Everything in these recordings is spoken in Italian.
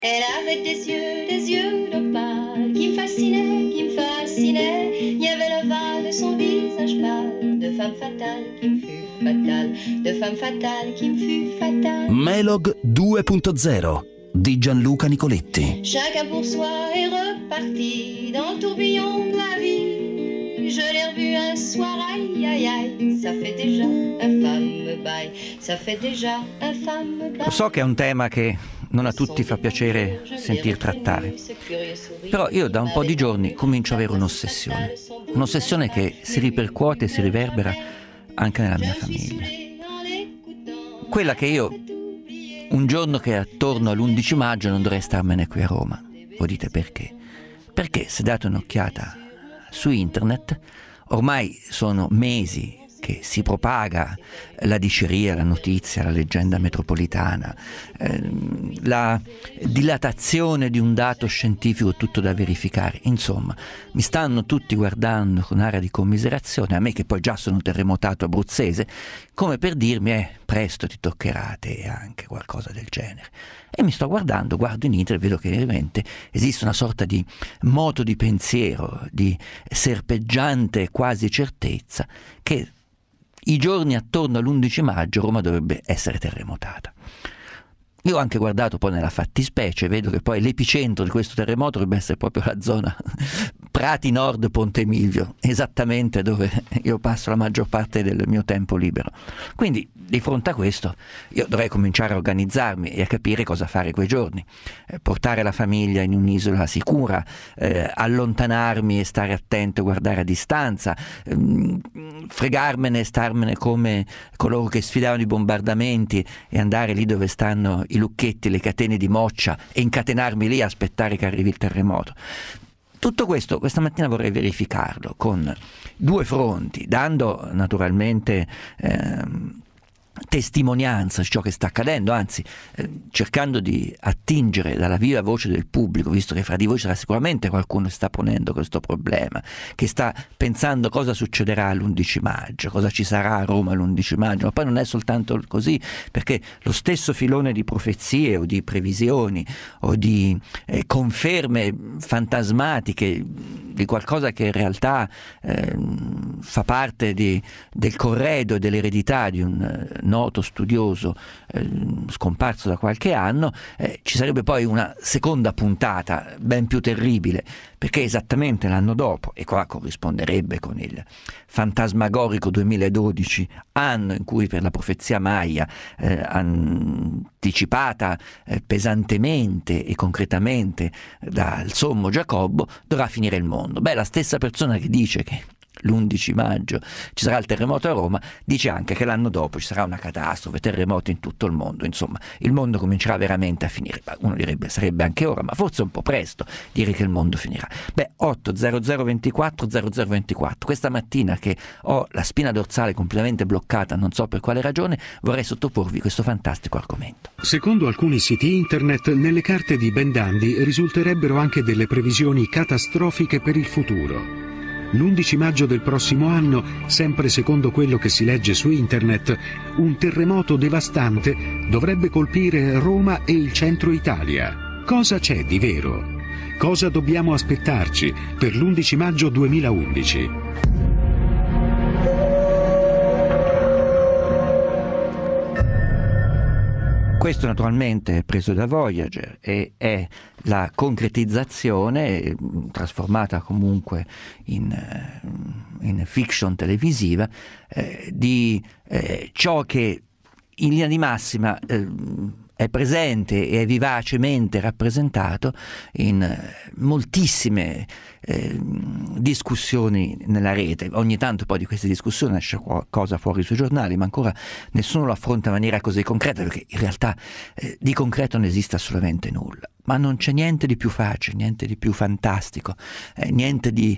Elle avait des yeux d'opale qui me fascinaient. Il y avait l'ovale de son visage pâle, de femme fatale qui me fut fatale, de femme fatale qui me fut fatale. Melog 2.0 di Gianluca Nicoletti. Chacun pour soi est reparti dans le tourbillon de la vie. Je l'ai revu un soir, aïe aïe aïe, ça fait déjà un fameux bail, ça fait déjà un fameux bail. Lo so che è un tema che non a tutti fa piacere sentir trattare, però io da un po' di giorni comincio ad avere un'ossessione che si ripercuote e si riverbera anche nella mia famiglia. Quella che io, un giorno che è attorno all'11 maggio, non dovrei starmene qui a Roma. Voi dite perché? Perché se date un'occhiata su internet, ormai sono mesi che si propaga la diceria, la notizia, la leggenda metropolitana, la dilatazione di un dato scientifico tutto da verificare. Insomma, mi stanno tutti guardando con aria di commiserazione, a me che poi già sono terremotato abruzzese, come per dirmi presto ti toccherà a te anche qualcosa del genere. E mi sto guardo in internet, vedo che veramente esiste una sorta di moto di pensiero, di serpeggiante quasi certezza che i giorni attorno all'11 maggio Roma dovrebbe essere terremotata. Io ho anche guardato poi nella fattispecie, vedo che poi l'epicentro di questo terremoto dovrebbe essere proprio la zona Prati Nord Ponte Milvio, esattamente dove io passo la maggior parte del mio tempo libero. Quindi di fronte a questo io dovrei cominciare a organizzarmi e a capire cosa fare quei giorni, portare la famiglia in un'isola sicura, allontanarmi e stare attento e guardare a distanza, fregarmene e starmene come coloro che sfidavano i bombardamenti e andare lì dove stanno i lucchetti, le catene di moccia e incatenarmi lì a aspettare che arrivi il terremoto. Tutto questo questa mattina vorrei verificarlo con due fronti, dando naturalmente testimonianza su ciò che sta accadendo, anzi cercando di attingere dalla viva voce del pubblico, visto che fra di voi sarà sicuramente qualcuno che sta ponendo questo problema, che sta pensando cosa succederà l'11 maggio, cosa ci sarà a Roma l'11 maggio, ma poi non è soltanto così, perché lo stesso filone di profezie o di previsioni o di conferme fantasmatiche di qualcosa che in realtà fa parte del corredo e dell'eredità di un noto studioso scomparso da qualche anno, ci sarebbe poi una seconda puntata ben più terribile, perché esattamente l'anno dopo, e qua corrisponderebbe con il fantasmagorico 2012, anno in cui per la profezia Maya anticipata pesantemente e concretamente dal sommo Giacobbo, dovrà finire il mondo. La stessa persona che dice che l'11 maggio ci sarà il terremoto a Roma dice anche che l'anno dopo ci sarà una catastrofe, terremoti in tutto il mondo. Insomma, il mondo comincerà veramente a finire. Uno direbbe sarebbe anche ora, ma forse è un po' presto dire che il mondo finirà. 80024 0024. Questa mattina che ho la spina dorsale completamente bloccata, non so per quale ragione, vorrei sottoporvi questo fantastico argomento. Secondo alcuni siti internet, nelle carte di Bendandi risulterebbero anche delle previsioni catastrofiche per il futuro. L'11 maggio del prossimo anno, sempre secondo quello che si legge su internet, un terremoto devastante dovrebbe colpire Roma e il centro Italia. Cosa c'è di vero? Cosa dobbiamo aspettarci per l'11 maggio 2011? Questo naturalmente è preso da Voyager e è la concretizzazione, trasformata comunque in fiction televisiva, di ciò che in linea di massima è presente e è vivacemente rappresentato in moltissime discussioni nella rete. Ogni tanto poi di queste discussioni esce qualcosa fuori sui giornali, ma ancora nessuno lo affronta in maniera così concreta, perché in realtà di concreto non esiste assolutamente nulla. Ma non c'è niente di più facile, niente di più fantastico, niente di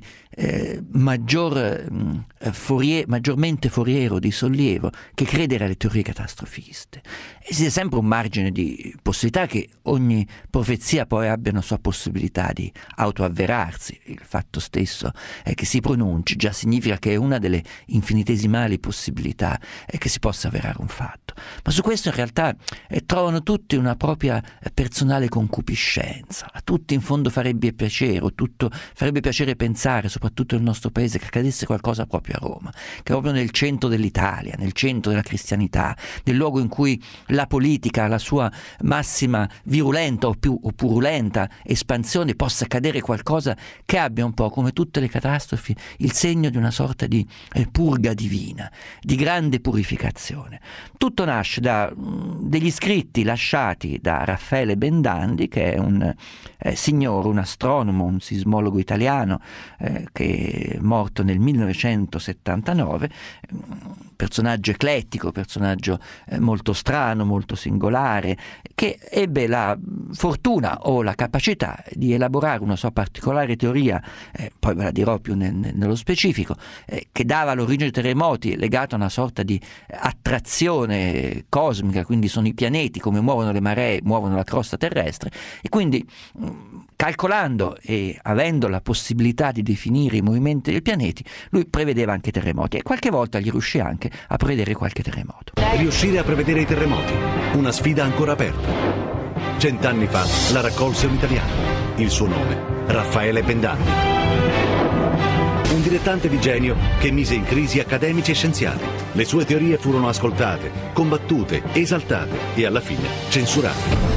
maggiormente foriero di sollievo che credere alle teorie catastrofiste. Esiste sempre un margine di possibilità che ogni profezia poi abbia una sua possibilità di autoavverarsi. Il fatto stesso che si pronunci già significa che è una delle infinitesimali possibilità che si possa avverare un fatto. Ma su questo in realtà trovano tutti una propria personale concupiscenza. scienza. A tutti in fondo farebbe piacere, farebbe piacere pensare, soprattutto nel nostro paese, che accadesse qualcosa proprio a Roma, che proprio nel centro dell'Italia, nel centro della cristianità, nel luogo in cui la politica, la sua massima virulenta o purulenta espansione, possa accadere qualcosa che abbia un po', come tutte le catastrofi, il segno di una sorta di purga divina, di grande purificazione. Tutto nasce da degli scritti lasciati da Raffaele Bendandi, che è un signore, un astronomo, un sismologo italiano che è morto nel 1979, personaggio eclettico, personaggio molto strano, molto singolare, che ebbe la fortuna o la capacità di elaborare una sua particolare teoria, poi ve la dirò più nello specifico, che dava l'origine dei terremoti, legato a una sorta di attrazione cosmica, quindi sono i pianeti, come muovono le maree, muovono la crosta terrestre, e quindi calcolando e avendo la possibilità di definire i movimenti dei pianeti, lui prevedeva anche terremoti, e qualche volta gli riuscì anche a prevedere qualche terremoto. Riuscire a prevedere i terremoti, una sfida ancora aperta. 100 anni fa la raccolse un italiano, il suo nome, Raffaele Bendandi. Un dilettante di genio che mise in crisi accademici e scienziati. Le sue teorie furono ascoltate, combattute, esaltate e alla fine censurate.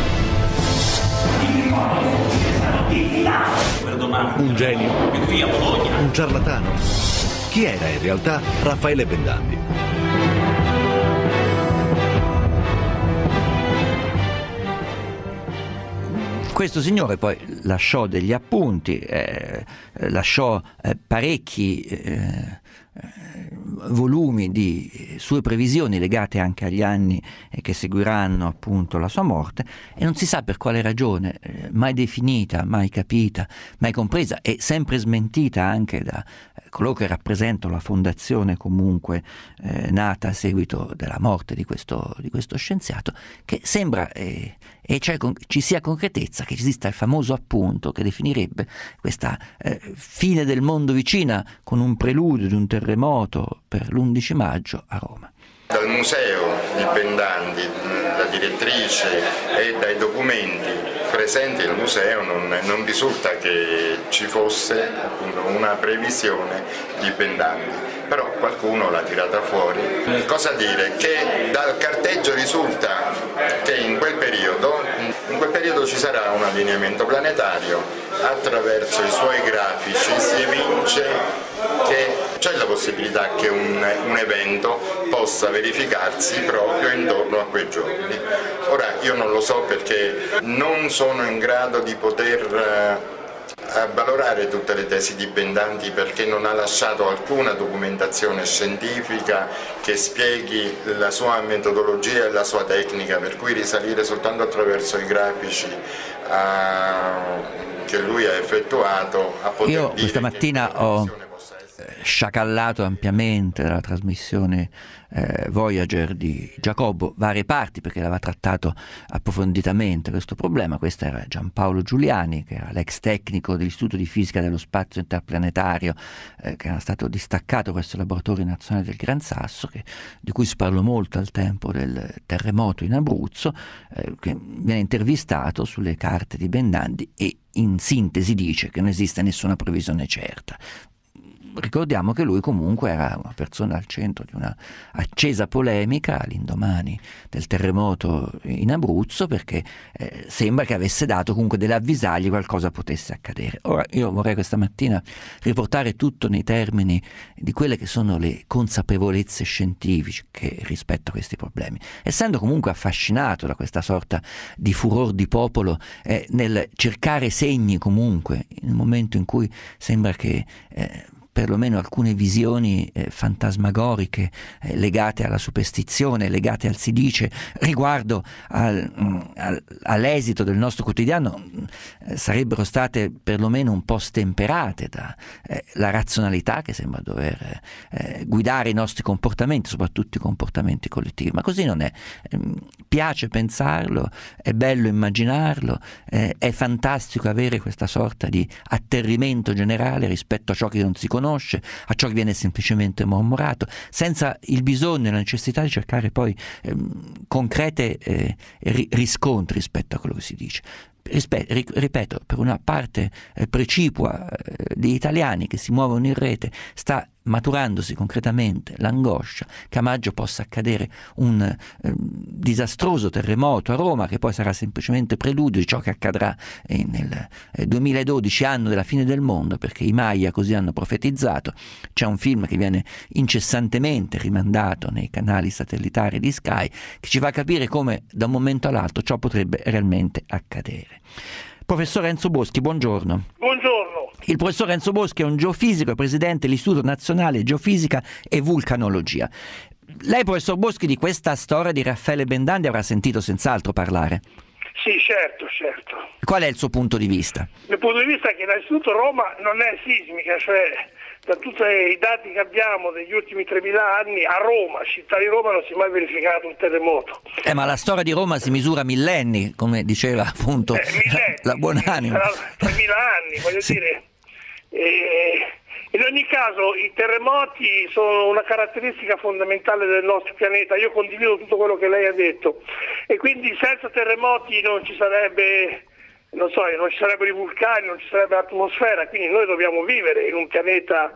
Un genio? Un ciarlatano? Chi era in realtà Raffaele Bendandi? Questo signore poi lasciò degli appunti, lasciò parecchi volumi di sue previsioni legate anche agli anni che seguiranno appunto la sua morte, e non si sa per quale ragione, mai definita, mai capita, mai compresa e sempre smentita anche da coloro che rappresentano la fondazione comunque nata a seguito della morte di questo scienziato, che sembra ci sia concretezza, che esista il famoso appunto che definirebbe questa fine del mondo vicina con un preludio di un terremoto per l'11 maggio a Roma. Dal museo di Bendandi, la direttrice, e dai documenti presenti nel museo non risulta che ci fosse appunto una previsione di Bendandi, però qualcuno l'ha tirata fuori. Cosa dire? Che dal carteggio risulta che in quel periodo ci sarà un allineamento planetario, attraverso i suoi grafici si evince che c'è la possibilità che un evento possa verificarsi proprio intorno a quei giorni. Ora io non lo so, perché non sono in grado di poter valorare tutte le tesi di Bendandi, perché non ha lasciato alcuna documentazione scientifica che spieghi la sua metodologia e la sua tecnica, per cui risalire soltanto attraverso i grafici che lui ha effettuato a poter Io dire questa mattina ho sciacallato ampiamente la trasmissione Voyager di Giacobbo, varie parti, perché aveva trattato approfonditamente questo problema. Questo era Giampaolo Giuliani, che era l'ex tecnico dell'Istituto di Fisica dello Spazio Interplanetario, che era stato distaccato presso il Laboratorio Nazionale del Gran Sasso, di cui si parlò molto al tempo del terremoto in Abruzzo, che viene intervistato sulle carte di Bendandi e in sintesi dice che non esiste nessuna previsione certa. Ricordiamo che lui comunque era una persona al centro di una accesa polemica all'indomani del terremoto in Abruzzo, perché sembra che avesse dato comunque delle avvisaglie qualcosa potesse accadere. Ora io vorrei questa mattina riportare tutto nei termini di quelle che sono le consapevolezze scientifiche rispetto a questi problemi, essendo comunque affascinato da questa sorta di furor di popolo nel cercare segni comunque nel momento in cui sembra che perlomeno alcune visioni fantasmagoriche legate alla superstizione, legate al si dice riguardo all'esito del nostro quotidiano sarebbero state perlomeno un po' stemperate dalla razionalità che sembra dover guidare i nostri comportamenti, soprattutto i comportamenti collettivi. Ma così non è. Piace pensarlo, è bello immaginarlo, è fantastico avere questa sorta di atterrimento generale rispetto a ciò che non si conosce, a ciò che viene semplicemente mormorato, senza il bisogno e la necessità di cercare poi concrete riscontri rispetto a quello che si dice. ripeto, per una parte precipua di italiani che si muovono in rete, sta maturandosi concretamente l'angoscia che a maggio possa accadere un disastroso terremoto a Roma, che poi sarà semplicemente preludio di ciò che accadrà nel 2012, anno della fine del mondo, perché i Maya così hanno profetizzato. C'è un film che viene incessantemente rimandato nei canali satellitari di Sky, che ci fa capire come da un momento all'altro ciò potrebbe realmente accadere. Professor Enzo Boschi, buongiorno. Buongiorno. Il professor Enzo Boschi è un geofisico e presidente dell'Istituto Nazionale Geofisica e Vulcanologia. Lei, professor Boschi, di questa storia di Raffaele Bendandi avrà sentito senz'altro parlare. Sì, certo. Qual è il suo punto di vista? Il punto di vista è che innanzitutto Roma non è sismica, cioè da tutti i dati che abbiamo degli ultimi 3.000 anni, a Roma, città di Roma, non si è mai verificato un terremoto. Ma la storia di Roma si misura millenni, come diceva appunto la Buonanima. 3.000 anni, voglio dire. In ogni caso i terremoti sono una caratteristica fondamentale del nostro pianeta. Io condivido tutto quello che lei ha detto, e quindi senza terremoti non ci sarebbe, non ci sarebbero i vulcani, non ci sarebbe l'atmosfera, quindi noi dobbiamo vivere in un pianeta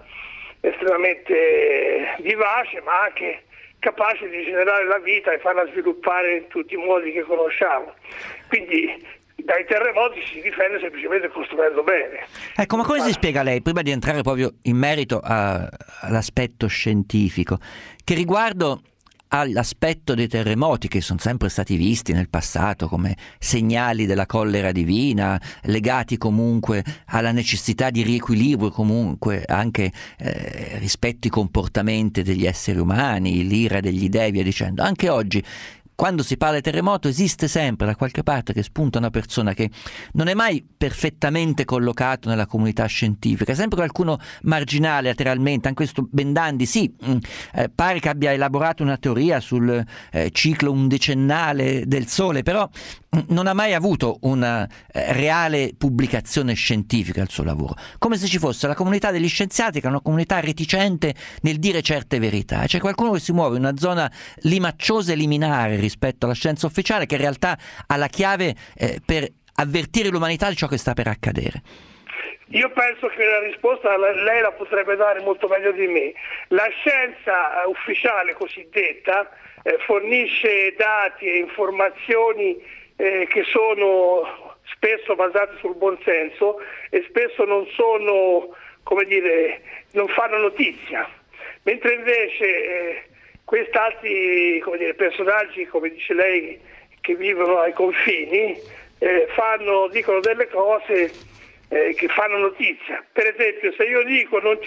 estremamente vivace, ma anche capace di generare la vita e farla sviluppare in tutti i modi che conosciamo. Quindi dai terremoti si difende semplicemente costruendo bene. Ecco, ma come si spiega lei, prima di entrare proprio in merito all'aspetto scientifico, che riguardo all'aspetto dei terremoti, che sono sempre stati visti nel passato come segnali della collera divina, legati comunque alla necessità di riequilibrio, comunque anche rispetto ai comportamenti degli esseri umani, l'ira degli dei, via dicendo, anche oggi, quando si parla di terremoto, esiste sempre da qualche parte che spunta una persona che non è mai perfettamente collocato nella comunità scientifica, è sempre qualcuno marginale lateralmente. Anche questo Bendandi pare che abbia elaborato una teoria sul ciclo undecennale del Sole, però non ha mai avuto una reale pubblicazione scientifica al suo lavoro, come se ci fosse la comunità degli scienziati, che è una comunità reticente nel dire certe verità. C'è qualcuno che si muove in una zona limacciosa e liminare rispetto alla scienza ufficiale, che in realtà ha la chiave per avvertire l'umanità di ciò che sta per accadere. Io penso che la risposta lei la potrebbe dare molto meglio di me. La scienza ufficiale cosiddetta fornisce dati e informazioni che sono spesso basate sul buonsenso e spesso non sono, non fanno notizia, mentre invece quest'altri personaggi, come dice lei, che vivono ai confini, dicono delle cose che fanno notizia. Per esempio, se io dico non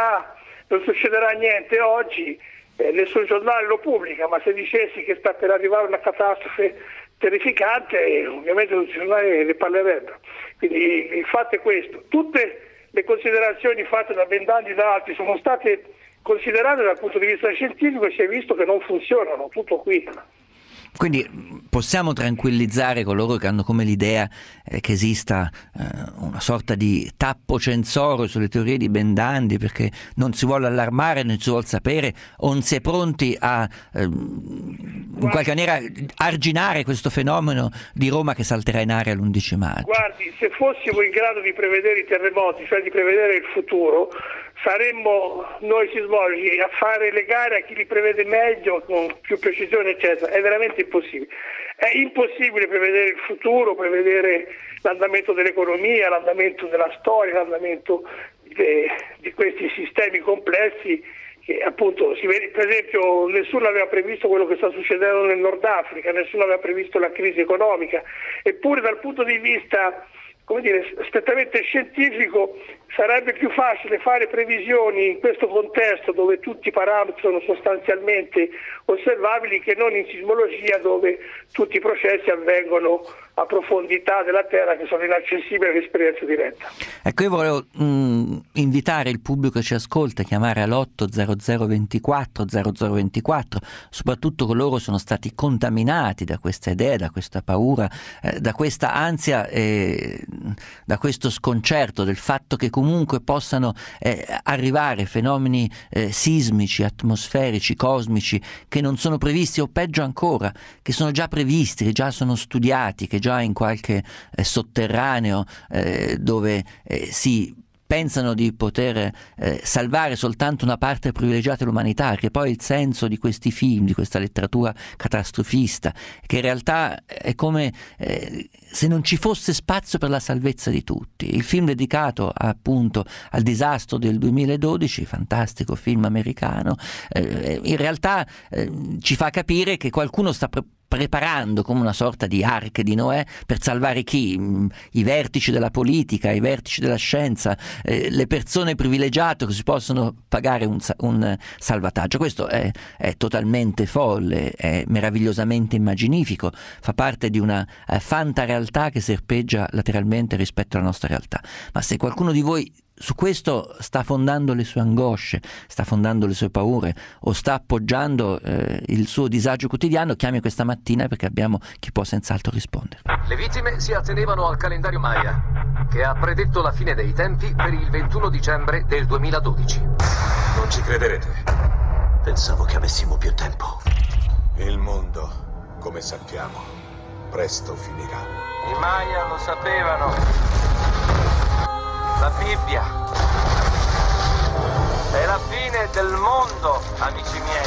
succederà niente oggi, nessun giornale lo pubblica, ma se dicessi che sta per arrivare una catastrofe terrificante, ovviamente tutti i giornali ne parlerebbero. Quindi il fatto è questo: tutte le considerazioni fatte da Bendandi e da altri sono state considerate dal punto di vista scientifico e si è visto che non funzionano, tutto qui. Quindi possiamo tranquillizzare coloro che hanno come l'idea che esista una sorta di tappo censoro sulle teorie di Bendandi, perché non si vuole allarmare, non si vuole sapere, o non si è pronti a in qualche maniera arginare questo fenomeno di Roma che salterà in aria l'11 maggio. Guardi, se fossimo in grado di prevedere i terremoti, cioè di prevedere il futuro, saremmo noi sismologi a fare le gare a chi li prevede meglio, con più precisione, eccetera. È veramente impossibile. È impossibile prevedere il futuro, prevedere l'andamento dell'economia, l'andamento della storia, l'andamento di questi sistemi complessi che appunto si vede. Per esempio, nessuno aveva previsto quello che sta succedendo nel Nord Africa, nessuno aveva previsto la crisi economica, eppure dal punto di vista strettamente scientifico sarebbe più facile fare previsioni in questo contesto dove tutti i parametri sono sostanzialmente osservabili che non in sismologia, dove tutti i processi avvengono a profondità della terra che sono inaccessibili all'esperienza diretta. Ecco, io volevo invitare il pubblico che ci ascolta a chiamare all'800 24 0024, soprattutto coloro che sono stati contaminati da questa idea, da questa paura, da questa ansia da questo sconcerto del fatto che comunque possano arrivare fenomeni sismici, atmosferici, cosmici che non sono previsti, o peggio ancora che sono già previsti, che già sono studiati, che già in qualche sotterraneo dove si pensano di poter salvare soltanto una parte privilegiata dell'umanità, che poi è il senso di questi film, di questa letteratura catastrofista, che in realtà è come se non ci fosse spazio per la salvezza di tutti. Il film dedicato appunto al disastro del 2012, fantastico film americano, in realtà ci fa capire che qualcuno sta preparando come una sorta di arche di Noè per salvare chi? I vertici della politica, i vertici della scienza, le persone privilegiate che si possono pagare un salvataggio. Questo è totalmente folle, è meravigliosamente immaginifico, fa parte di una fantarealtà che serpeggia lateralmente rispetto alla nostra realtà. Ma se qualcuno di voi su questo sta fondando le sue angosce, sta fondando le sue paure o sta appoggiando il suo disagio quotidiano, chiami questa mattina, perché abbiamo chi può senz'altro rispondere. Le vittime si attenevano al calendario Maya, che ha predetto la fine dei tempi per il 21 dicembre del 2012. Non ci crederete. Pensavo che avessimo più tempo. Il mondo, come sappiamo, presto finirà. I Maya lo sapevano. La Bibbia è la fine del mondo, amici miei.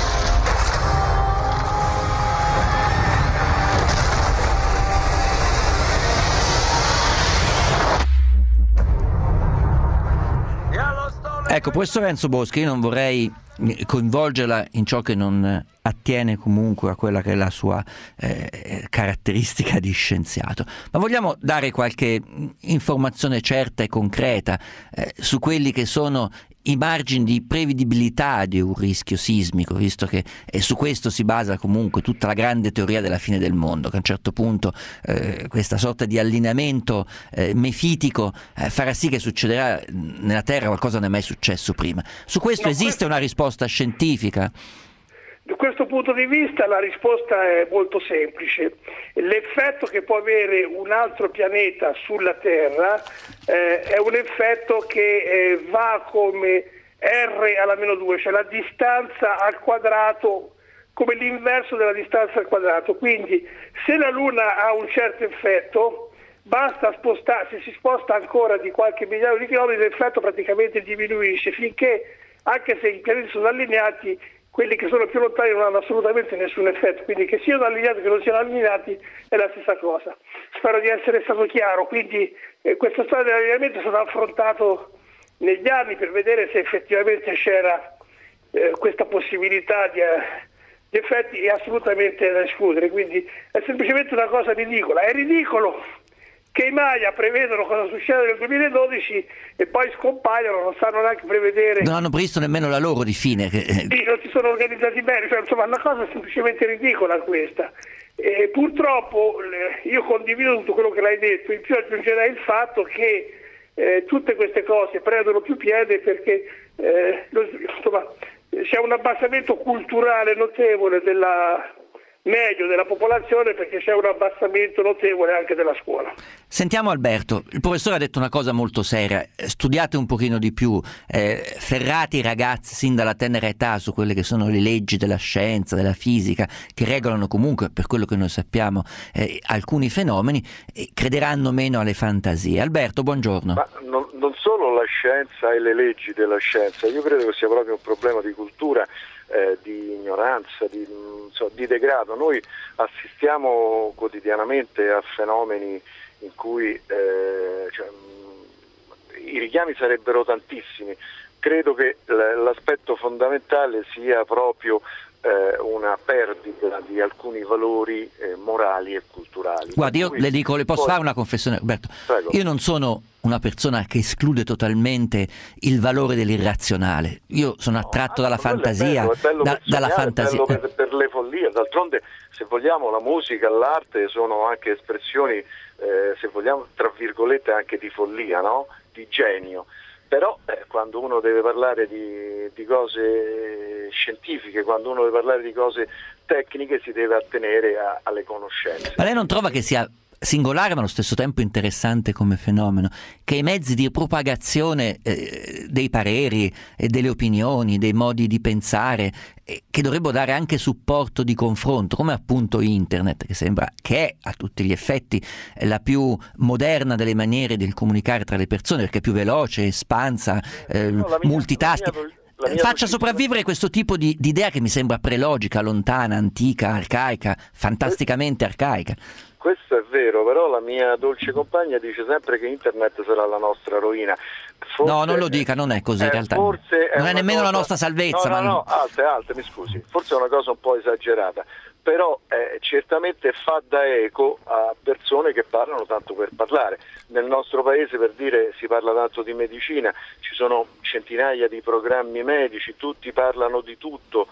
Ecco, professor Enzo Boschi, io non vorrei coinvolgerla in ciò che non attiene comunque a quella che è la sua caratteristica di scienziato, ma vogliamo dare qualche informazione certa e concreta su quelli che sono i margini di prevedibilità di un rischio sismico, visto che su questo si basa comunque tutta la grande teoria della fine del mondo, che a un certo punto questa sorta di allineamento mefitico farà sì che succederà nella Terra qualcosa che non è mai successo prima. Su questo esiste una risposta scientifica? Da questo punto di vista la risposta è molto semplice. L'effetto che può avere un altro pianeta sulla Terra è un effetto che va come R alla meno 2, cioè la distanza al quadrato come l'inverso della distanza al quadrato. Quindi se la Luna ha un certo effetto, basta spostarsi, si sposta ancora di qualche migliaio di chilometri, l'effetto praticamente diminuisce, finché, anche se i pianeti sono allineati, quelli che sono più lontani non hanno assolutamente nessun effetto, quindi che siano allineati o che non siano allineati è la stessa cosa. Spero di essere stato chiaro, quindi questa storia dell'allineamento è stata affrontato negli anni per vedere se effettivamente c'era questa possibilità di effetti, è assolutamente da escludere, quindi è semplicemente una cosa ridicola. È ridicolo che i Maya prevedono cosa succede nel 2012 e poi scompaiono, non sanno neanche prevedere. Non hanno previsto nemmeno la loro di fine. Sì, non si sono organizzati bene, cioè, insomma, una cosa semplicemente ridicola questa. E purtroppo io condivido tutto quello che l'hai detto, in più aggiungerei il fatto che tutte queste cose prendono più piede perché insomma, c'è un abbassamento culturale notevole medio della popolazione, perché c'è un abbassamento notevole anche della scuola. Sentiamo Alberto, il professore ha detto una cosa molto seria: studiate un pochino di più, ferrate i ragazzi sin dalla tenera età su quelle che sono le leggi della scienza, della fisica, che regolano comunque, per quello che noi sappiamo, alcuni fenomeni, crederanno meno alle fantasie. Alberto, buongiorno. Ma non solo la scienza e le leggi della scienza, io credo che sia proprio un problema di cultura, di ignoranza, di degrado. Noi assistiamo quotidianamente a fenomeni in cui i richiami sarebbero tantissimi. Credo che l'aspetto fondamentale sia proprio una perdita di alcuni valori morali e culturali. Guardi, io le posso fare una confessione, Alberto? Prego. Io non sono una persona che esclude totalmente il valore dell'irrazionale. Io sono attratto dalla fantasia, dalla fantasia. È bello per le follie. D'altronde, se vogliamo, la musica, l'arte sono anche espressioni, se vogliamo, tra virgolette, anche di follia, no? Di genio. Però quando uno deve parlare di cose scientifiche, quando uno deve parlare di cose tecniche, si deve attenere alle conoscenze. Ma lei non trova che sia singolare ma allo stesso tempo interessante come fenomeno, che i mezzi di propagazione dei pareri e delle opinioni, dei modi di pensare, che dovrebbero dare anche supporto di confronto, come appunto internet, che sembra che è a tutti gli effetti la più moderna delle maniere di comunicare tra le persone, perché è più veloce, espansa, multitasking. Faccia sopravvivere questo tipo di idea che mi sembra prelogica, lontana, antica, arcaica, fantasticamente arcaica. Questo è vero, però la mia dolce compagna dice sempre che internet sarà la nostra rovina. Forse, no, non lo dica, non è così in realtà. Non è nemmeno la nostra salvezza. No, alte, mi scusi. Forse è una cosa un po' esagerata, però certamente fa da eco a persone che parlano tanto per parlare. Nel nostro paese, per dire, si parla tanto di medicina, ci sono centinaia di programmi medici, tutti parlano di tutto.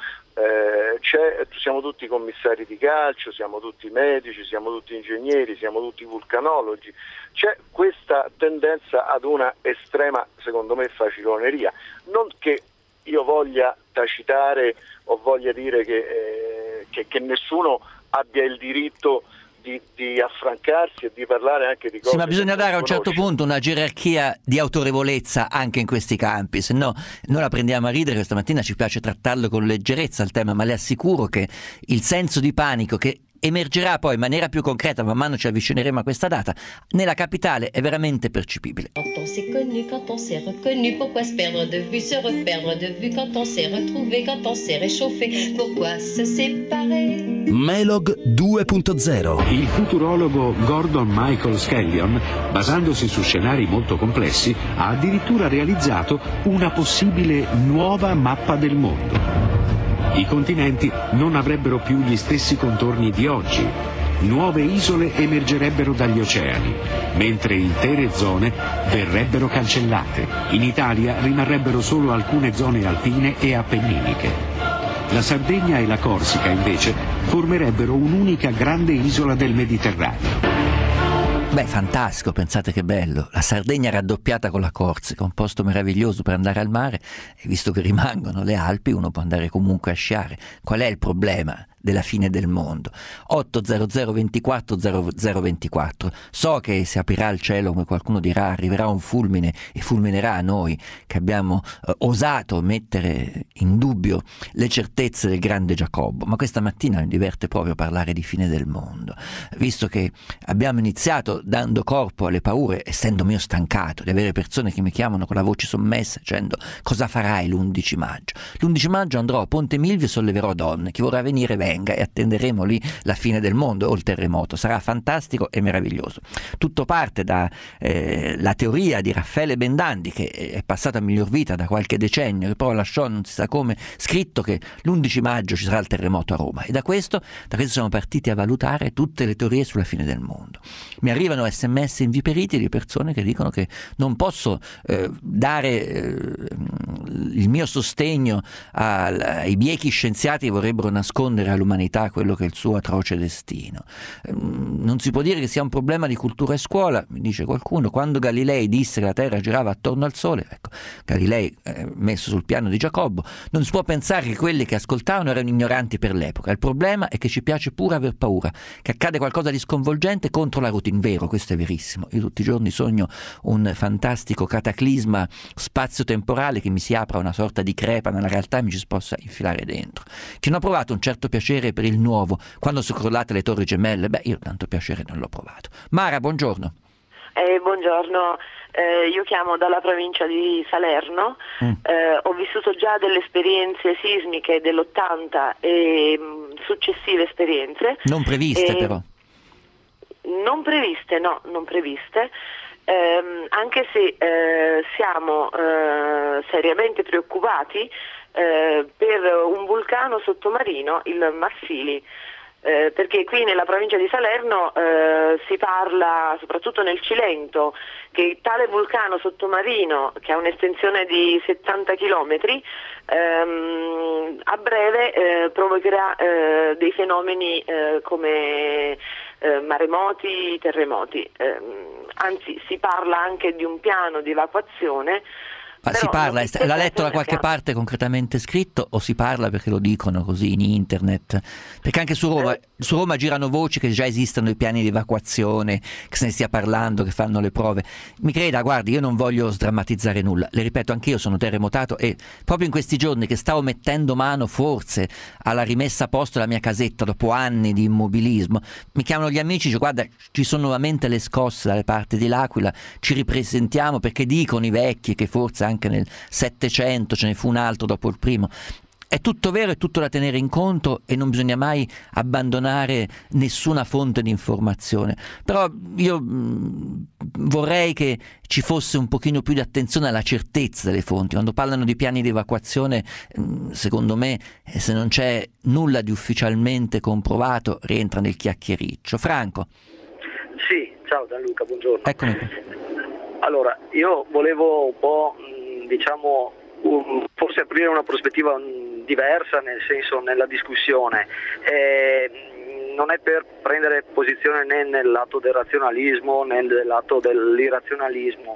Siamo tutti commissari di calcio, siamo tutti medici, siamo tutti ingegneri, siamo tutti vulcanologi. C'è questa tendenza ad una estrema, secondo me, faciloneria. Non che io voglia tacitare o voglia dire che nessuno abbia il diritto di affrancarsi e di parlare anche di cose. Sì, ma bisogna dare a un certo punto una gerarchia di autorevolezza anche in questi campi, se no noi la prendiamo a ridere. Questa mattina ci piace trattarlo con leggerezza il tema, ma le assicuro che il senso di panico che emergerà poi in maniera più concreta man mano ci avvicineremo a questa data, nella capitale è veramente percepibile. Quand on s'est connu, quand on s'est reconnu, pourquoi se perdre de vue, se reperdre de vue, quand on s'est retrouvé, quand on s'est réchauffé, pourquoi se séparer? Melog 2.0. Il futurologo Gordon Michael Scanlon, basandosi su scenari molto complessi, ha addirittura realizzato una possibile nuova mappa del mondo. I continenti non avrebbero più gli stessi contorni di oggi. Nuove isole emergerebbero dagli oceani, mentre intere zone verrebbero cancellate. In Italia rimarrebbero solo alcune zone alpine e appenniniche. La Sardegna e la Corsica, invece, formerebbero un'unica grande isola del Mediterraneo. Beh, fantastico, pensate che bello. La Sardegna raddoppiata con la Corsica, un posto meraviglioso per andare al mare, e visto che rimangono le Alpi uno può andare comunque a sciare. Qual è il problema della fine del mondo? 800 24 0024. So che si aprirà il cielo, come qualcuno dirà, arriverà un fulmine e fulminerà a noi che abbiamo osato mettere in dubbio le certezze del grande Giacobbo, ma questa mattina mi diverte proprio parlare di fine del mondo, visto che abbiamo iniziato dando corpo alle paure, essendomi io stancato di avere persone che mi chiamano con la voce sommessa dicendo: cosa farai l'11 maggio? L'11 maggio andrò a Ponte Milvio e solleverò donne, chi vorrà venire venga, e attenderemo lì la fine del mondo o il terremoto. Sarà fantastico e meraviglioso. Tutto parte da la teoria di Raffaele Bendandi, che è passato a miglior vita da qualche decennio, che però lasciò non si sa come scritto che l'11 maggio ci sarà il terremoto a Roma, e da questo siamo partiti a valutare tutte le teorie sulla fine del mondo. Mi arrivano SMS inviperiti di persone che dicono che non posso dare il mio sostegno ai biechi scienziati che vorrebbero nascondere all'umanità quello che è il suo atroce destino. Non si può dire che sia un problema di cultura e scuola, mi dice qualcuno. Quando Galilei disse che la Terra girava attorno al Sole, ecco, Galilei messo sul piano di Giacobbo, non si può pensare che quelli che ascoltavano erano ignoranti per l'epoca. Il problema è che ci piace pure aver paura, che accade qualcosa di sconvolgente contro la routine. Vero, questo è verissimo. Io tutti i giorni sogno un fantastico cataclisma spazio-temporale che mi si apra una sorta di crepa nella realtà e mi ci possa infilare dentro. Chi non ha provato un certo piacere per il nuovo quando sono crollate le torri gemelle? Beh, io tanto piacere non l'ho provato. Mara, buongiorno. Buongiorno, io chiamo dalla provincia di Salerno. Ho vissuto già delle esperienze sismiche dell'80 e successive esperienze. Non previste però? Non previste, no, non previste. Anche se siamo seriamente preoccupati per un vulcano sottomarino, il Marsili, perché qui nella provincia di Salerno si parla, soprattutto nel Cilento, che tale vulcano sottomarino, che ha un'estensione di 70 chilometri, a breve provocherà dei fenomeni come maremoti, terremoti. Anzi, si parla anche di un piano di evacuazione Ma si parla, l'ha letto da qualche parte concretamente scritto, o si parla perché lo dicono così in internet? Perché anche su Roma girano voci che già esistono i piani di evacuazione, che se ne stia parlando, che fanno le prove. Mi creda, guardi, io non voglio sdrammatizzare nulla, le ripeto, anch'io sono terremotato e proprio in questi giorni che stavo mettendo mano forse alla rimessa a posto della mia casetta dopo anni di immobilismo, mi chiamano gli amici, dice guarda, ci sono nuovamente le scosse dalle parti di L'Aquila, ci ripresentiamo perché dicono i vecchi che forse anche nel 700 ce ne fu un altro dopo il primo. È tutto vero, è tutto da tenere in conto e non bisogna mai abbandonare nessuna fonte di informazione. Però io vorrei che ci fosse un pochino più di attenzione alla certezza delle fonti. Quando parlano di piani di evacuazione, secondo me, se non c'è nulla di ufficialmente comprovato, rientra nel chiacchiericcio. Franco. Sì, ciao Gianluca, buongiorno. Eccomi qui. Allora, io volevo un po', forse aprire una prospettiva diversa, nel senso, nella discussione. Non è per prendere posizione né nel lato del razionalismo né nel lato dell'irrazionalismo.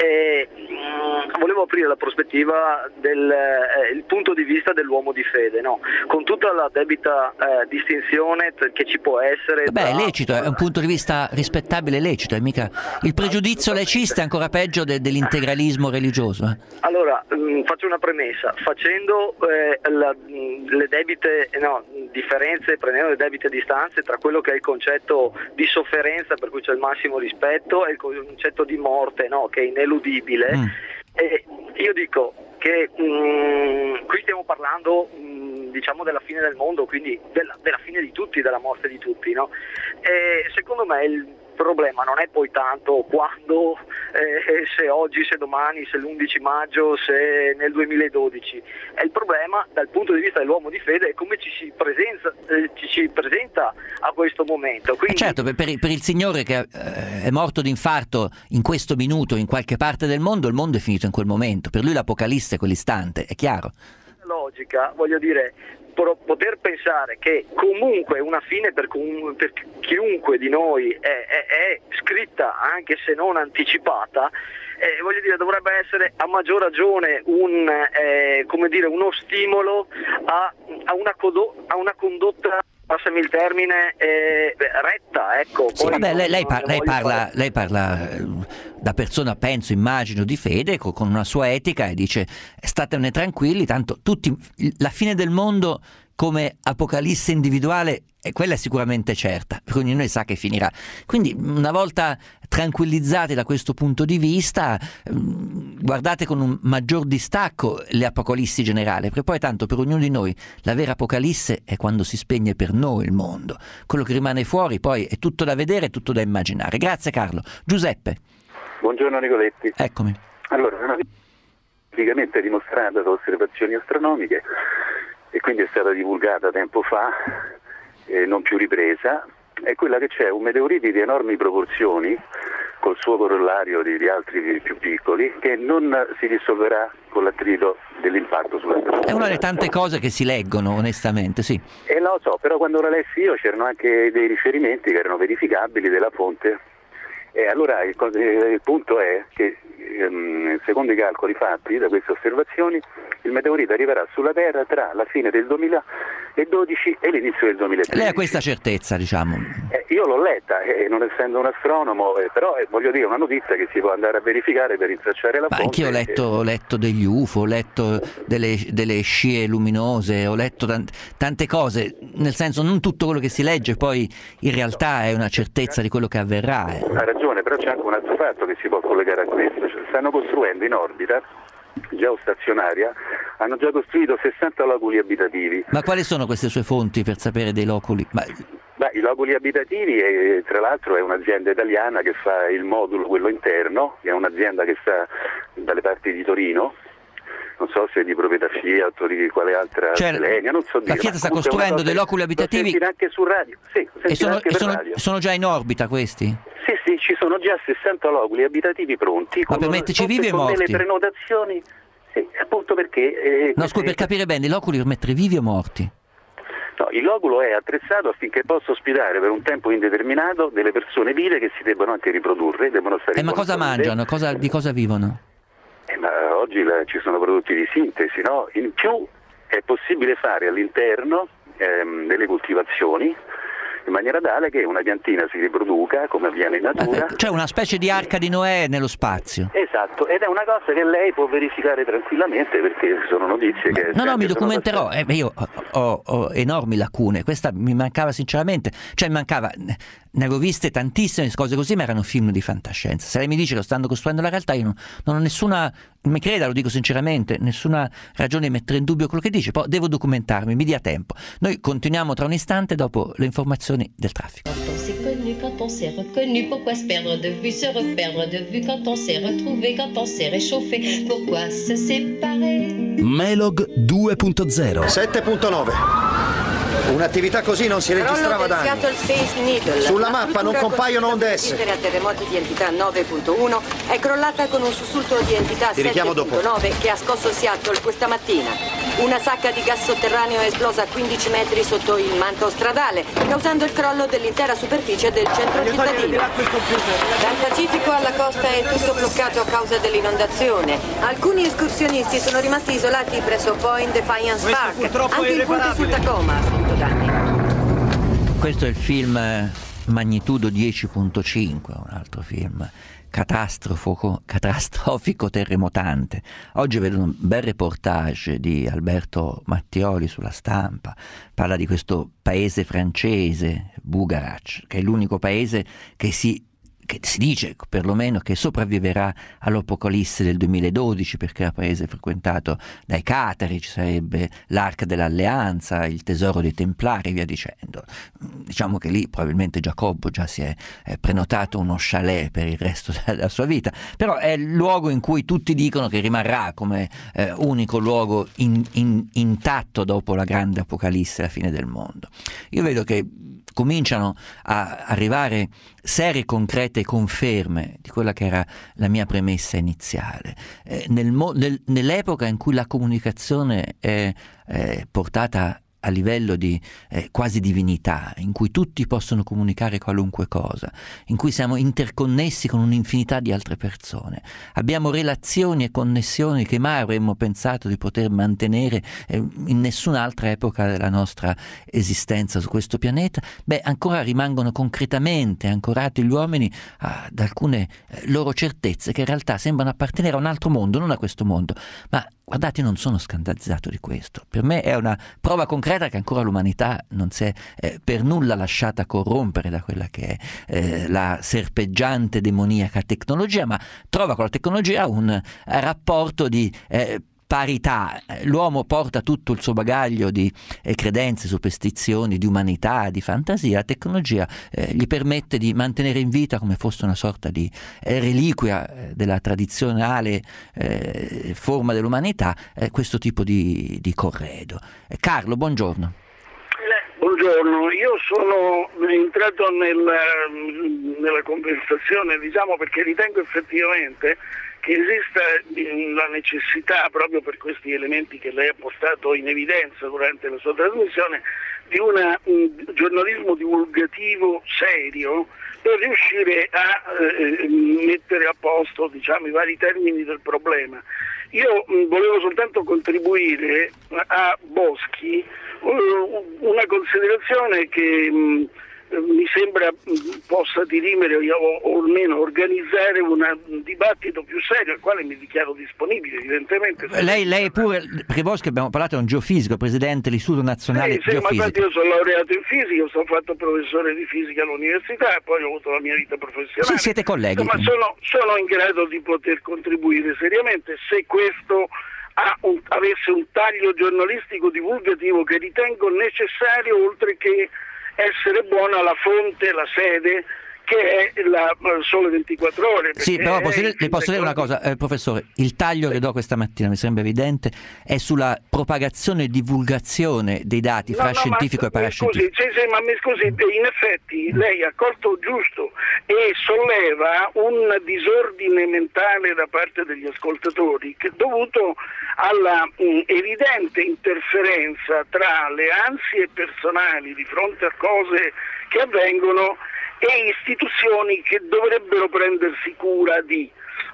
Volevo aprire la prospettiva il punto di vista dell'uomo di fede, no? Con tutta la debita distinzione che ci può essere. Beh, è lecito, è un punto di vista rispettabile e lecito, è mica il pregiudizio laicista è ancora peggio dell'integralismo religioso. Allora, faccio una premessa, facendo le debite differenze, prendendo le debite distanze tra quello che è il concetto di sofferenza, per cui c'è il massimo rispetto, e il concetto di morte, no, che è ineludibile. Io dico che qui stiamo parlando della fine del mondo, quindi della fine di tutti, della morte di tutti, no? Secondo me il problema non è poi tanto quando, se oggi, se domani, se l'11 maggio, se nel 2012. È il problema dal punto di vista dell'uomo di fede, è come ci si presenta a questo momento. Quindi, certo, per il signore che è morto di infarto in questo minuto in qualche parte del mondo, il mondo è finito in quel momento. Per lui l'Apocalisse è quell'istante, è chiaro. Logica, voglio dire, poter pensare che comunque una fine per chiunque di noi è scritta, anche se non anticipata, voglio dire, dovrebbe essere a maggior ragione uno stimolo a una condotta, passami il termine, retta, ecco. Sì, vabbè, lei parla da persona, penso, immagino, di fede, con una sua etica, e dice statene tranquilli, tanto la fine del mondo come apocalisse individuale, quella è sicuramente certa, quindi noi sa che finirà. Quindi una volta tranquillizzati da questo punto di vista, guardate con un maggior distacco le apocalissi generali, perché poi tanto per ognuno di noi la vera apocalisse è quando si spegne per noi il mondo. Quello che rimane fuori poi è tutto da vedere, è tutto da immaginare. Grazie Carlo. Giuseppe. Buongiorno Nicoletti. Eccomi. Allora, una praticamente dimostrata da osservazioni astronomiche, e quindi è stata divulgata tempo fa, non più ripresa, è quella che c'è un meteorite di enormi proporzioni col suo corollario di altri più piccoli, che non si dissolverà con l'attrito dell'impatto sulla Terra. È una delle tante cose che si leggono, onestamente, sì. Lo so, però quando la lessi io c'erano anche dei riferimenti che erano verificabili della fonte. E allora il punto è che, secondo i calcoli fatti da queste osservazioni, il meteorite arriverà sulla Terra tra la fine del 2012 e l'inizio del 2013. Lei ha questa certezza, diciamo? Io l'ho letta, non essendo un astronomo, però voglio dire, è una notizia che si può andare a verificare per rintracciare la fonte. Anch'io ho letto degli UFO, ho letto delle scie luminose, ho letto tante cose, nel senso non tutto quello che si legge poi in realtà è una certezza di quello che avverrà. Ha ragione, però c'è anche un altro fatto che si può collegare a questo, cioè, stanno costruendo in orbita geostazionaria, hanno già costruito 60 loculi abitativi. Ma quali sono queste sue fonti per sapere dei loculi? I loculi abitativi, tra l'altro, è un'azienda italiana che fa il modulo, quello interno, che è un'azienda che sta dalle parti di Torino, non so se è di proprietà Fiat o di quale altra Selenia, non so dire. La Fiat sta costruendo dei loculi abitativi anche su radio. Sì, sono già in orbita questi? Sì, ci sono già 60 loculi abitativi pronti. Ma per metterci vivi e morti? Con delle prenotazioni, sì, appunto perché... per capire bene, i loculi per mettere vivi o morti? No, il loculo è attrezzato affinché possa ospitare per un tempo indeterminato delle persone vive che si debbano anche riprodurre, devono stare ma cosa mangiano? Di cosa vivono? Ma oggi ci sono prodotti di sintesi, no? In più è possibile fare all'interno delle coltivazioni in maniera tale che una piantina si riproduca come avviene in natura. Cioè una specie di arca di Noè nello spazio. Esatto, ed è una cosa che lei può verificare tranquillamente, perché sono notizie che... No, mi documenterò. Io ho enormi lacune, questa mi mancava sinceramente, cioè ne avevo viste tantissime cose così, ma erano film di fantascienza. Se lei mi dice che lo stanno costruendo la realtà, io non ho nessuna, mi creda, lo dico sinceramente, nessuna ragione di mettere in dubbio quello che dice, poi devo documentarmi, mi dia tempo. Noi continuiamo tra un istante dopo le informazioni del traffico. Quand on s'est connu, quand on s'est reconnu, pourquoi se perdre de vue, se reperdre de vue, quand on s'est retrouvé, quand on s'est réchauffé, pourquoi se séparer? Melog 2.0 7.9. Un'attività così non si registrava da anni. Sulla mappa non compaiono onde S. A terremoti di entità 9.1 è crollata con un sussulto di entità 7.9 che ha scosso Seattle questa mattina. Una sacca di gas sotterraneo è esplosa a 15 metri sotto il manto stradale, causando il crollo dell'intera superficie del centro cittadino. Dal Pacifico alla costa è tutto bloccato a causa dell'inondazione. Alcuni escursionisti sono rimasti isolati presso Point Defiance Park, anche il ponte sul Tacoma ha subito danni. Questo è il film Magnitudo 10.5, un altro film catastrofico terremotante. Oggi vedo un bel reportage di Alberto Mattioli sulla Stampa, parla di questo paese francese, Bugarach, che è l'unico paese che si dice perlomeno che sopravviverà all'Apocalisse del 2012, perché è un paese frequentato dai catari, ci sarebbe l'Arca dell'Alleanza, il tesoro dei Templari, via dicendo. Diciamo che lì probabilmente Giacobbo già si è prenotato uno chalet per il resto della sua vita, però è il luogo in cui tutti dicono che rimarrà come unico luogo intatto dopo la grande Apocalisse, la fine del mondo. Io vedo che cominciano a arrivare serie concrete conferme di quella che era la mia premessa iniziale. Nell'epoca in cui la comunicazione è portata a livello di quasi divinità, in cui tutti possono comunicare qualunque cosa, in cui siamo interconnessi con un'infinità di altre persone, abbiamo relazioni e connessioni che mai avremmo pensato di poter mantenere in nessun'altra epoca della nostra esistenza su questo pianeta, ancora rimangono concretamente ancorati gli uomini ad alcune loro certezze che in realtà sembrano appartenere a un altro mondo, non a questo mondo, ma guardate, io non sono scandalizzato di questo. Per me è una prova concreta che ancora l'umanità non si è per nulla lasciata corrompere da quella che è la serpeggiante demoniaca tecnologia, ma trova con la tecnologia un rapporto di parità. L'uomo porta tutto il suo bagaglio di credenze, superstizioni, di umanità, di fantasia. La tecnologia gli permette di mantenere in vita, come fosse una sorta di reliquia della tradizionale forma dell'umanità, questo tipo di corredo. Carlo, buongiorno. Buongiorno, io sono entrato nella conversazione, perché ritengo effettivamente che esista la necessità, proprio per questi elementi che lei ha portato in evidenza durante la sua trasmissione, di un giornalismo divulgativo serio per riuscire a mettere a posto i vari termini del problema. Io volevo soltanto contribuire a Boschi una considerazione che mi sembra possa dirimere o almeno organizzare un dibattito più serio, al quale mi dichiaro disponibile, evidentemente. Lei pure, perché Boschi abbiamo parlato, è un geofisico, presidente dell'Istituto Nazionale Geofisico. Ma infatti io sono laureato in fisica, sono fatto professore di fisica all'università e poi ho avuto la mia vita professionale. Sì, siete colleghi. Ma sono in grado di poter contribuire seriamente se questo avesse un taglio giornalistico divulgativo che ritengo necessario, oltre che essere buona la fonte, la sede, che è la Sole 24 Ore. Sì, però le posso dire una cosa, professore, il taglio che do questa mattina, mi sembra evidente, è sulla propagazione e divulgazione dei dati fra scientifico e parascientifico. Ma mi scusi, in effetti lei ha colto giusto e solleva un disordine mentale da parte degli ascoltatori che è dovuto alla evidente interferenza tra le ansie personali di fronte a cose che avvengono e istituzioni che dovrebbero prendersi cura di.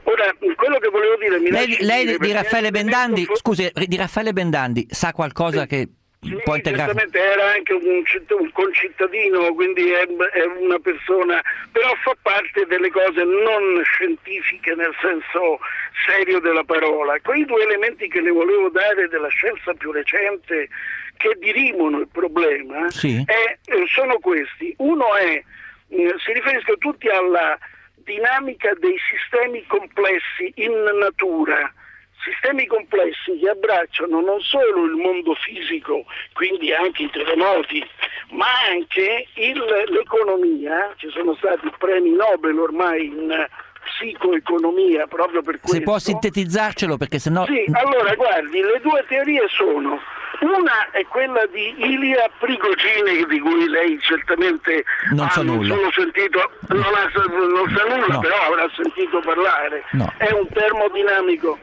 Ora, quello che volevo dire... Lei di Raffaele Bendandi, scusi, di Raffaele Bendandi sa qualcosa che può integrare? Certamente era anche un concittadino, quindi è una persona, però fa parte delle cose non scientifiche nel senso serio della parola. Quei due elementi che le volevo dare della scienza più recente che dirimono il problema sono questi. Uno si riferiscono tutti alla dinamica dei sistemi complessi in natura, sistemi complessi che abbracciano non solo il mondo fisico, quindi anche i terremoti, ma anche l'economia. Ci sono stati premi Nobel ormai in psicoeconomia proprio per questo. Se può sintetizzarcelo, perché sennò... Sì, allora guardi, le due teorie sono: una è quella di Ilya Prigogine, di cui lei certamente non sa nulla. Non sa nulla, no. Però avrà sentito parlare. No. È un termodinamico.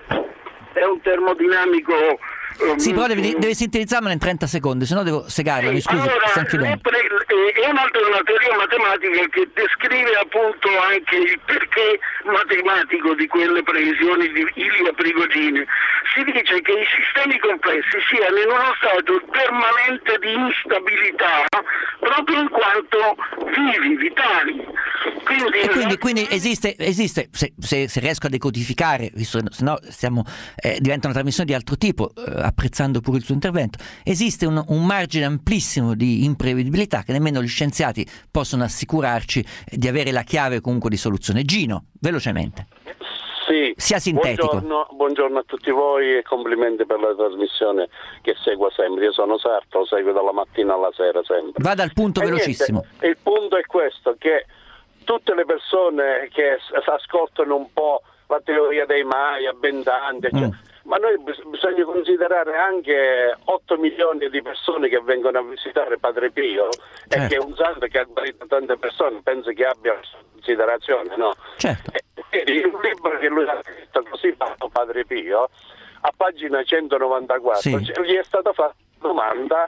Sì, però deve sintetizzarmelo in 30 secondi, sennò devo segarlo, mi scusi. Allora, è una teoria matematica che descrive appunto anche il perché matematico di quelle previsioni di Ilya Prigogine. Si dice che i sistemi complessi siano in uno stato permanente di instabilità proprio in quanto vivi, vitali. Quindi esiste se riesco a decodificare, visto sennò diventa una trasmissione di altro tipo, apprezzando pure il suo intervento, esiste un margine amplissimo di imprevedibilità che nemmeno gli scienziati possono assicurarci di avere la chiave comunque di soluzione. Gino, velocemente. Sì, sia sintetico. Buongiorno a tutti voi e complimenti per la trasmissione che seguo sempre. Io sono sarto, lo seguo dalla mattina alla sera sempre. Vada al punto velocissimo. Niente, il punto è questo, che tutte le persone che ascoltano un po' la teoria dei Maya, Bendandi, ma noi bisogna considerare anche 8 milioni di persone che vengono a visitare Padre Pio, e che è un santo che ha guarito tante persone, penso che abbia considerazione, no? Certo. Il libro che lui ha scritto, Così fatto Padre Pio, a pagina 194 gli è stata fatta una domanda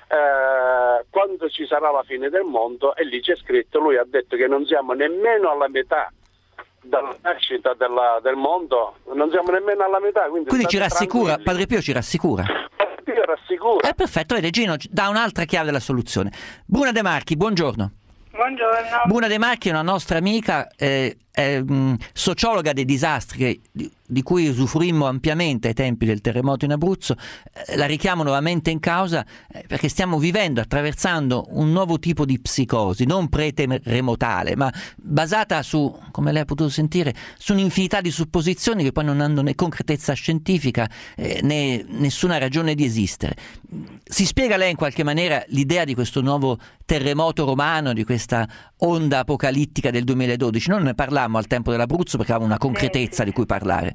quando ci sarà la fine del mondo, e lì c'è scritto, lui ha detto che non siamo nemmeno alla metà dalla nascita del mondo, non siamo nemmeno alla metà, quindi ci rassicura, Padre Pio ci rassicura. Padre Pio rassicura. Perfetto, vede, Gino dà un'altra chiave della soluzione. Bruna De Marchi, buongiorno. Buongiorno. Bruna De Marchi è una nostra amica, sociologa dei disastri di cui usufruimmo ampiamente ai tempi del terremoto in Abruzzo. La richiamo nuovamente in causa perché stiamo attraversando un nuovo tipo di psicosi, non pre-terremotale, ma basata su, come lei ha potuto sentire, su un'infinità di supposizioni che poi non hanno né concretezza scientifica né nessuna ragione di esistere. Si spiega lei in qualche maniera l'idea di questo nuovo terremoto romano, di questa onda apocalittica del 2012? Noi non ne parlammo al tempo dell'Abruzzo perché avevamo una concretezza di cui parlare.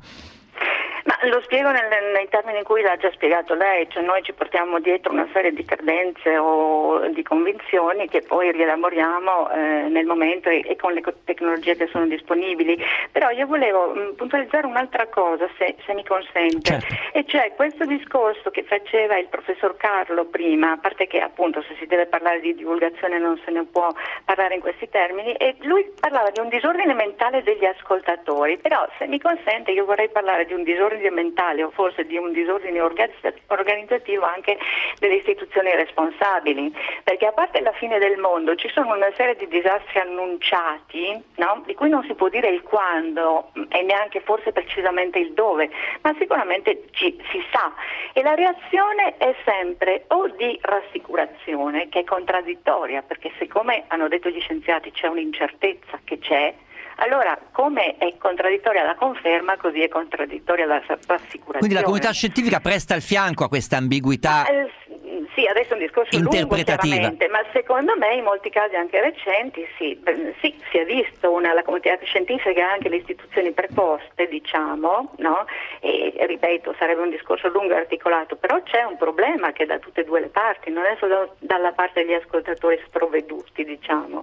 Ma lo spiego nei termini in cui l'ha già spiegato lei, cioè noi ci portiamo dietro una serie di credenze o di convinzioni che poi rielaboriamo nel momento e con le tecnologie che sono disponibili. Però io volevo puntualizzare un'altra cosa, se mi consente, certo. E cioè questo discorso che faceva il professor Carlo prima, a parte che appunto se si deve parlare di divulgazione non se ne può parlare in questi termini, e lui parlava di un disordine mentale degli ascoltatori, però se mi consente io vorrei parlare di un disordine mentale o forse di un disordine organizzativo anche delle istituzioni responsabili, perché a parte la fine del mondo ci sono una serie di disastri annunciati, no? Di cui non si può dire il quando e neanche forse precisamente il dove, ma sicuramente si sa, e la reazione è sempre o di rassicurazione, che è contraddittoria, perché siccome hanno detto gli scienziati c'è un'incertezza che c'è, allora, come è contraddittoria la conferma, così è contraddittoria la rassicurazione. Quindi la comunità scientifica presta il fianco a questa ambiguità sì, adesso è un discorso interpretativa. Lungo, chiaramente, ma secondo me in molti casi anche recenti sì, si è visto la comunità scientifica e anche le istituzioni preposte, diciamo, no? E ripeto, sarebbe un discorso lungo e articolato, però c'è un problema che è da tutte e due le parti, non è solo dalla parte degli ascoltatori sprovveduti, diciamo.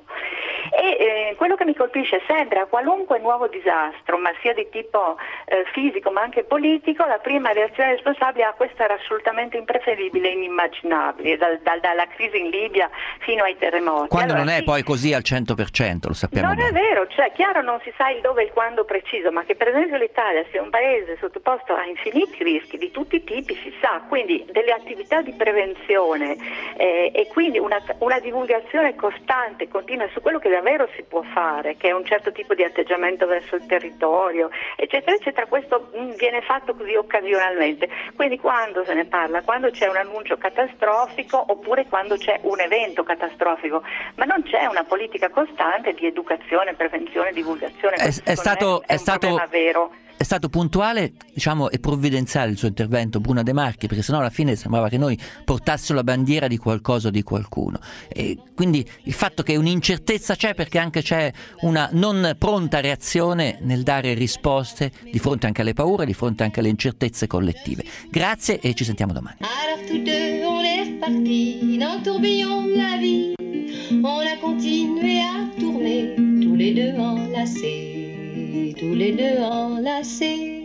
E quello che mi colpisce sempre a qualunque nuovo disastro, ma sia di tipo fisico ma anche politico, la prima reazione responsabile questo era assolutamente impreferibile e inimmaginabile. responsabili, dalla crisi in Libia fino ai terremoti. Quando allora, non è poi così al 100%, lo sappiamo non bene. è vero, cioè chiaro non si sa il dove e il quando preciso, ma che per esempio l'Italia sia un paese sottoposto a infiniti rischi di tutti i tipi si sa, quindi delle attività di prevenzione e quindi una divulgazione costante, continua su quello che davvero si può fare, che è un certo tipo di atteggiamento verso il territorio, eccetera, eccetera. Questo viene fatto così occasionalmente, quindi quando se ne parla, quando c'è un annuncio catastrofico oppure quando c'è un evento catastrofico, ma non c'è una politica costante di educazione, prevenzione, divulgazione. È stato vero. È stato puntuale, diciamo, e provvidenziale il suo intervento, Bruna De Marchi, perché sennò alla fine sembrava che noi portassimo la bandiera di qualcosa o di qualcuno. E quindi il fatto che un'incertezza c'è perché anche c'è una non pronta reazione nel dare risposte di fronte anche alle paure, di fronte anche alle incertezze collettive. Grazie e ci sentiamo domani. Alors tous deux on est repartis dans le tourbillon de la vie. On a continué à tourner tous les deux enlacés. Tous les deux enlacés.